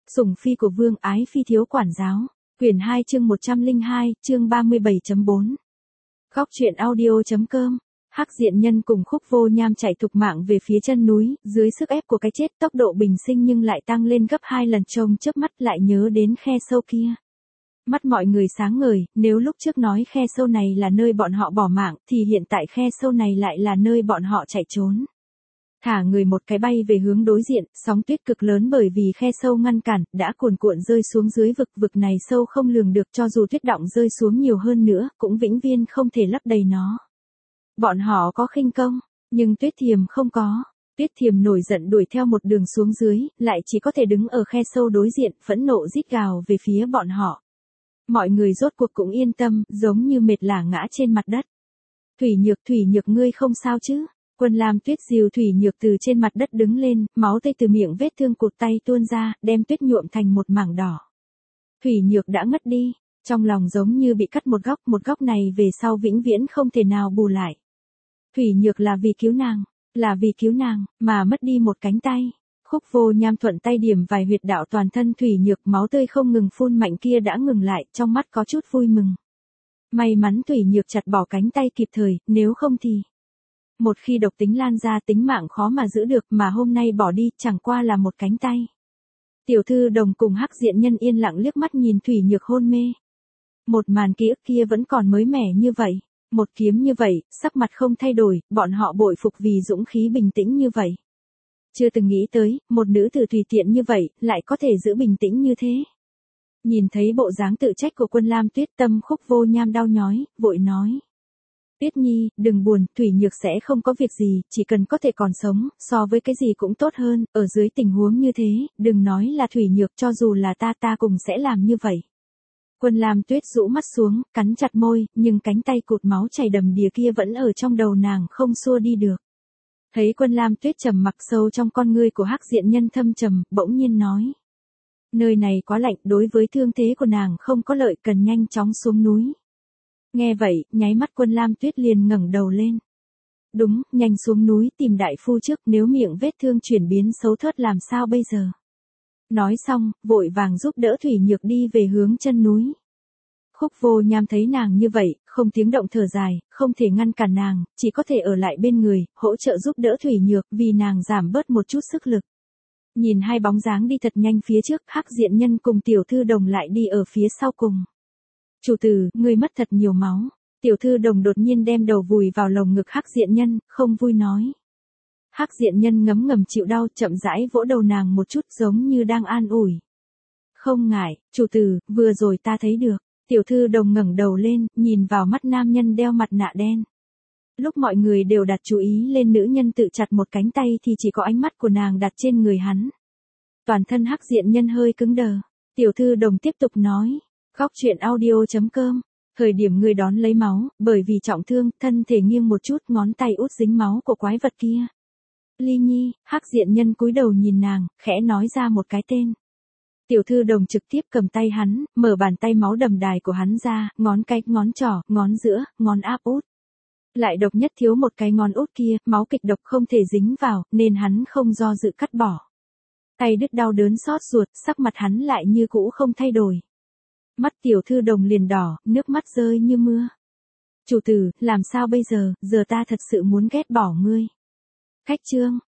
Sủng phi của vương ái phi thiếu quản giáo. Quyển 2 chương 102, chương 37.4. Góc truyện audio.com. Hắc diện nhân cùng Khúc Vô Nham chạy thục mạng về phía chân núi, dưới sức ép của cái chết tốc độ bình sinh nhưng lại tăng lên gấp 2 lần, trông chớp mắt lại nhớ đến khe sâu kia. Mắt mọi người sáng ngời, nếu lúc trước nói khe sâu này là nơi bọn họ bỏ mạng, thì hiện tại khe sâu này lại là nơi bọn họ chạy trốn. Thả người một cái bay về hướng đối diện, sóng tuyết cực lớn bởi vì khe sâu ngăn cản, đã cuồn cuộn rơi xuống dưới vực này sâu không lường được, cho dù tuyết đọng rơi xuống nhiều hơn nữa, cũng vĩnh viễn không thể lấp đầy nó. Bọn họ có khinh công, nhưng Tuyết Thiềm không có. Tuyết Thiềm nổi giận đuổi theo một đường xuống dưới, lại chỉ có thể đứng ở khe sâu đối diện, phẫn nộ rít gào về phía bọn họ. Mọi người rốt cuộc cũng yên tâm, giống như mệt lả ngã trên mặt đất. Thủy Nhược ngươi không sao chứ? Quân Lam Tuyết dìu Thủy Nhược từ trên mặt đất đứng lên, máu tươi từ miệng vết thương cụt tay tuôn ra, đem tuyết nhuộm thành một mảng đỏ. Thủy Nhược đã ngất đi, trong lòng giống như bị cắt một góc này về sau vĩnh viễn không thể nào bù lại. Thủy Nhược là vì cứu nàng, mà mất đi một cánh tay. Khúc Vô Nham thuận tay điểm vài huyệt đạo toàn thân Thủy Nhược, máu tươi không ngừng phun mạnh kia đã ngừng lại, trong mắt có chút vui mừng. May mắn Thủy Nhược chặt bỏ cánh tay kịp thời, nếu không thì... Một khi độc tính lan ra, tính mạng khó mà giữ được, mà hôm nay bỏ đi, chẳng qua là một cánh tay. Tiểu thư Đồng cùng Hắc diện nhân yên lặng liếc mắt nhìn Thủy Nhược hôn mê. Một màn ký ức kia vẫn còn mới mẻ như vậy. Một kiếm như vậy, sắc mặt không thay đổi, bọn họ bội phục vì dũng khí bình tĩnh như vậy. Chưa từng nghĩ tới, một nữ tử tùy tiện như vậy, lại có thể giữ bình tĩnh như thế. Nhìn thấy bộ dáng tự trách của Quân Lam Tuyết, tâm Khúc Vô Nham đau nhói, vội nói. Tuyết Nhi, đừng buồn, Thủy Nhược sẽ không có việc gì, chỉ cần có thể còn sống, so với cái gì cũng tốt hơn, ở dưới tình huống như thế, đừng nói là Thủy Nhược, cho dù là ta cùng sẽ làm như vậy. Quân Lam Tuyết rũ mắt xuống, cắn chặt môi, nhưng cánh tay cụt máu chảy đầm đìa kia vẫn ở trong đầu nàng không xua đi được. Thấy Quân Lam Tuyết trầm mặc, sâu trong con ngươi của Hắc diện nhân thâm trầm, bỗng nhiên nói. Nơi này quá lạnh, đối với thương thế của nàng không có lợi, cần nhanh chóng xuống núi. Nghe vậy, nháy mắt Quân Lam Tuyết liền ngẩng đầu lên. Đúng, nhanh xuống núi tìm đại phu trước, nếu miệng vết thương chuyển biến xấu thớt làm sao bây giờ. Nói xong, vội vàng giúp đỡ Thủy Nhược đi về hướng chân núi. Khúc Vô Nham thấy nàng như vậy, không tiếng động thở dài, không thể ngăn cản nàng, chỉ có thể ở lại bên người, hỗ trợ giúp đỡ Thủy Nhược vì nàng giảm bớt một chút sức lực. Nhìn hai bóng dáng đi thật nhanh phía trước, Hắc diện nhân cùng Tiểu thư Đồng lại đi ở phía sau cùng. Chủ tử, ngươi mất thật nhiều máu. Tiểu thư Đồng đột nhiên đem đầu vùi vào lồng ngực Hắc diện nhân, không vui nói. Hắc diện nhân ngấm ngầm chịu đau, chậm rãi vỗ đầu nàng một chút, giống như đang an ủi. Không ngại, chủ tử, vừa rồi ta thấy được. Tiểu thư Đồng ngẩng đầu lên, nhìn vào mắt nam nhân đeo mặt nạ đen. Lúc mọi người đều đặt chú ý lên nữ nhân tự chặt một cánh tay thì chỉ có ánh mắt của nàng đặt trên người hắn. Toàn thân Hắc diện nhân hơi cứng đờ. Tiểu thư Đồng tiếp tục nói. Góc truyện audio.com. Thời điểm người đón lấy máu, bởi vì trọng thương, thân thể nghiêng một chút, ngón tay út dính máu của quái vật kia. Ly Nhi. Hắc diện nhân cúi đầu nhìn nàng, khẽ nói ra một cái tên. Tiểu thư Đồng trực tiếp cầm tay hắn, mở bàn tay máu đầm đài của hắn ra, ngón cái, ngón trỏ, ngón giữa, ngón áp út. Lại độc nhất thiếu một cái ngón út kia, máu kịch độc không thể dính vào, nên hắn không do dự cắt bỏ. Tay đứt đau đớn xót ruột, sắc mặt hắn lại như cũ không thay đổi. Mắt Tiểu thư Đồng liền đỏ, nước mắt rơi như mưa. Chủ tử, làm sao bây giờ, giờ ta thật sự muốn ghét bỏ ngươi. Khách chương.